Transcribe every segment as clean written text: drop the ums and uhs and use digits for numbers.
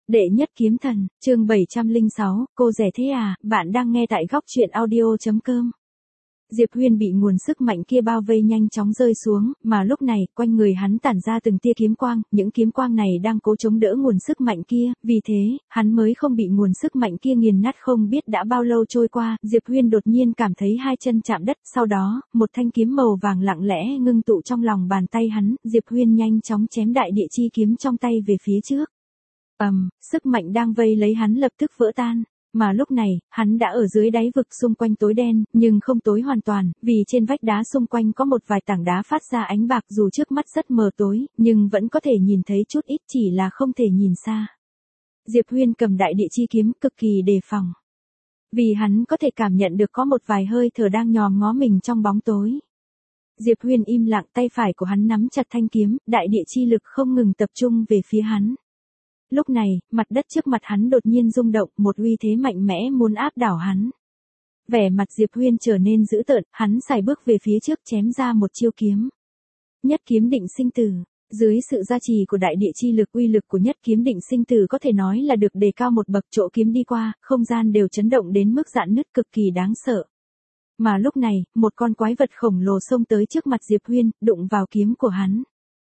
Đệ nhất kiếm thần, chương 706, cô rẻ thế à, bạn đang nghe tại góc truyện audio.com. Diệp Huyên bị nguồn sức mạnh kia bao vây nhanh chóng rơi xuống, mà lúc này, quanh người hắn tản ra từng tia kiếm quang, những kiếm quang này đang cố chống đỡ nguồn sức mạnh kia, vì thế, hắn mới không bị nguồn sức mạnh kia nghiền nát. Không biết đã bao lâu trôi qua, Diệp Huyên đột nhiên cảm thấy hai chân chạm đất, sau đó, một thanh kiếm màu vàng lặng lẽ ngưng tụ trong lòng bàn tay hắn, Diệp Huyên nhanh chóng chém đại địa chi kiếm trong tay về phía trước. Sức mạnh đang vây lấy hắn lập tức vỡ tan. Mà lúc này, hắn đã ở dưới đáy vực, xung quanh tối đen, nhưng không tối hoàn toàn, vì trên vách đá xung quanh có một vài tảng đá phát ra ánh bạc, dù trước mắt rất mờ tối, nhưng vẫn có thể nhìn thấy chút ít, chỉ là không thể nhìn xa. Diệp Huyên cầm đại địa chi kiếm cực kỳ đề phòng. Vì hắn có thể cảm nhận được có một vài hơi thở đang nhòm ngó mình trong bóng tối. Diệp Huyên im lặng, tay phải của hắn nắm chặt thanh kiếm, đại địa chi lực không ngừng tập trung về phía hắn. Lúc này, mặt đất trước mặt hắn đột nhiên rung động, một uy thế mạnh mẽ muốn áp đảo hắn. Vẻ mặt Diệp Huyên trở nên dữ tợn, hắn sải bước về phía trước chém ra một chiêu kiếm. Nhất kiếm định sinh tử. Dưới sự gia trì của đại địa chi lực, uy lực của nhất kiếm định sinh tử có thể nói là được đề cao một bậc, chỗ kiếm đi qua, không gian đều chấn động đến mức rạn nứt, cực kỳ đáng sợ. Mà lúc này, một con quái vật khổng lồ xông tới trước mặt Diệp Huyên, đụng vào kiếm của hắn.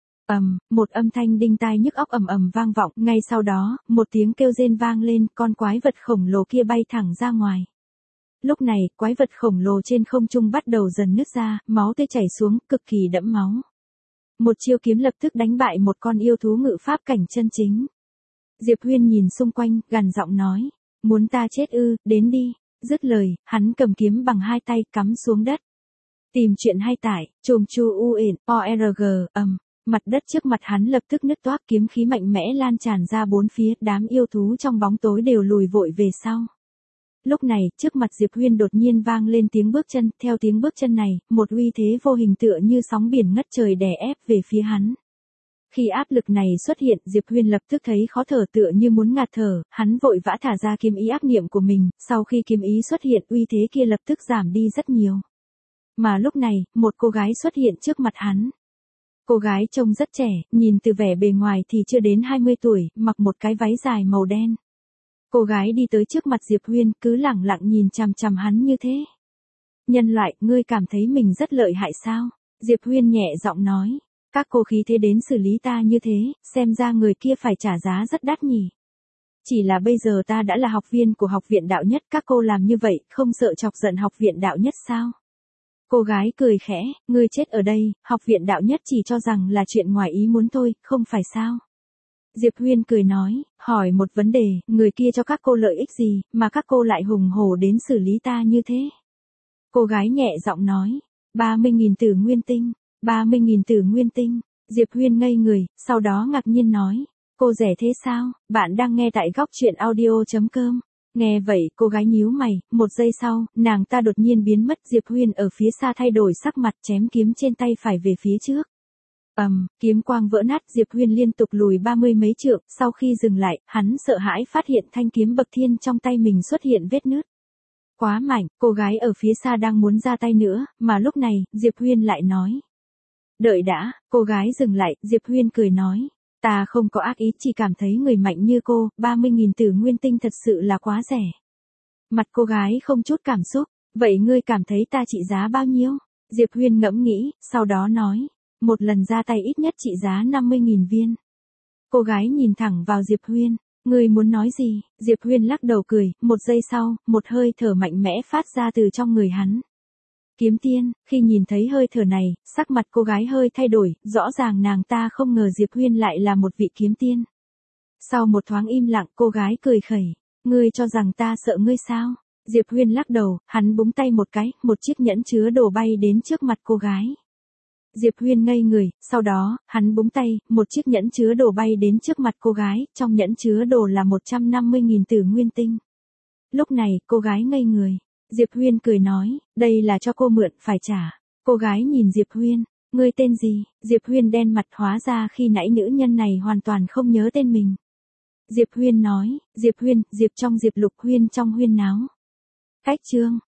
Một âm thanh đinh tai nhức óc ầm ầm vang vọng, ngay sau đó, một tiếng kêu rên vang lên, con quái vật khổng lồ kia bay thẳng ra ngoài. Lúc này, quái vật khổng lồ trên không trung bắt đầu dần nứt ra, máu tươi chảy xuống, cực kỳ đẫm máu. Một chiêu kiếm lập tức đánh bại một con yêu thú ngự pháp cảnh chân chính. Diệp Huyên nhìn xung quanh, gằn giọng nói, muốn ta chết ư, đến đi. Dứt lời, hắn cầm kiếm bằng hai tay cắm xuống đất. Tìm chuyện hay tải, chùm chu org, Mặt đất trước mặt hắn lập tức nứt toác, kiếm khí mạnh mẽ lan tràn ra bốn phía, đám yêu thú trong bóng tối đều lùi vội về sau. Lúc này, trước mặt Diệp Huyên đột nhiên vang lên tiếng bước chân, theo tiếng bước chân này, một uy thế vô hình tựa như sóng biển ngất trời đè ép về phía hắn. Khi áp lực này xuất hiện, Diệp Huyên lập tức thấy khó thở, tựa như muốn ngạt thở, hắn vội vã thả ra kiếm ý ác niệm của mình, sau khi kiếm ý xuất hiện, uy thế kia lập tức giảm đi rất nhiều. Mà lúc này, một cô gái xuất hiện trước mặt hắn. Cô gái trông rất trẻ, nhìn từ vẻ bề ngoài thì chưa đến 20 tuổi, mặc một cái váy dài màu đen. Cô gái đi tới trước mặt Diệp Huyên, cứ lẳng lặng nhìn chằm chằm hắn như thế. Nhân loại, ngươi cảm thấy mình rất lợi hại sao? Diệp Huyên nhẹ giọng nói, các cô khí thế đến xử lý ta như thế, xem ra người kia phải trả giá rất đắt nhỉ. Chỉ là bây giờ ta đã là học viên của học viện đạo nhất, các cô làm như vậy, không sợ chọc giận học viện đạo nhất sao? Cô gái cười khẽ, ngươi chết ở đây, học viện đạo nhất chỉ cho rằng là chuyện ngoài ý muốn thôi, không phải sao? Diệp Huyên cười nói, hỏi một vấn đề, người kia cho các cô lợi ích gì, mà các cô lại hùng hổ đến xử lý ta như thế? Cô gái nhẹ giọng nói, 30.000 tử nguyên tinh, 30.000 tử nguyên tinh. Diệp Huyên ngây người, sau đó ngạc nhiên nói, cô rẻ thế sao, bạn đang nghe tại góc truyện audio.com. Nghe vậy, cô gái nhíu mày, một giây sau, nàng ta đột nhiên biến mất. Diệp Huyên ở phía xa thay đổi sắc mặt, chém kiếm trên tay phải về phía trước. Kiếm quang vỡ nát, Diệp Huyên liên tục lùi 30 mấy trượng, sau khi dừng lại, hắn sợ hãi phát hiện thanh kiếm bậc thiên trong tay mình xuất hiện vết nứt. Quá mạnh, cô gái ở phía xa đang muốn ra tay nữa, mà lúc này, Diệp Huyên lại nói. Đợi đã, cô gái dừng lại, Diệp Huyên cười nói. Ta không có ác ý, chỉ cảm thấy người mạnh như cô, 30.000 tử nguyên tinh thật sự là quá rẻ. Mặt cô gái không chút cảm xúc, vậy ngươi cảm thấy ta trị giá bao nhiêu? Diệp Huyên ngẫm nghĩ, sau đó nói, một lần ra tay ít nhất trị giá 50.000 viên. Cô gái nhìn thẳng vào Diệp Huyên, ngươi muốn nói gì? Diệp Huyên lắc đầu cười, một giây sau, một hơi thở mạnh mẽ phát ra từ trong người hắn. Kiếm tiên, khi nhìn thấy hơi thở này, sắc mặt cô gái hơi thay đổi, rõ ràng nàng ta không ngờ Diệp Huyên lại là một vị kiếm tiên. Sau một thoáng im lặng, cô gái cười khẩy, ngươi cho rằng ta sợ ngươi sao? Diệp Huyên lắc đầu, hắn búng tay một cái, một chiếc nhẫn chứa đồ bay đến trước mặt cô gái. Diệp Huyên ngây người, sau đó, hắn búng tay, một chiếc nhẫn chứa đồ bay đến trước mặt cô gái, trong nhẫn chứa đồ là 150.000 tử nguyên tinh. Lúc này, cô gái ngây người. Diệp Huyên cười nói, đây là cho cô mượn, phải trả. Cô gái nhìn Diệp Huyên, ngươi tên gì? Diệp Huyên đen mặt, hóa ra khi nãy nữ nhân này hoàn toàn không nhớ tên mình. Diệp Huyên nói, Diệp Huyên, Diệp trong Diệp Lục, Huyên trong Huyên náo. Cách chương.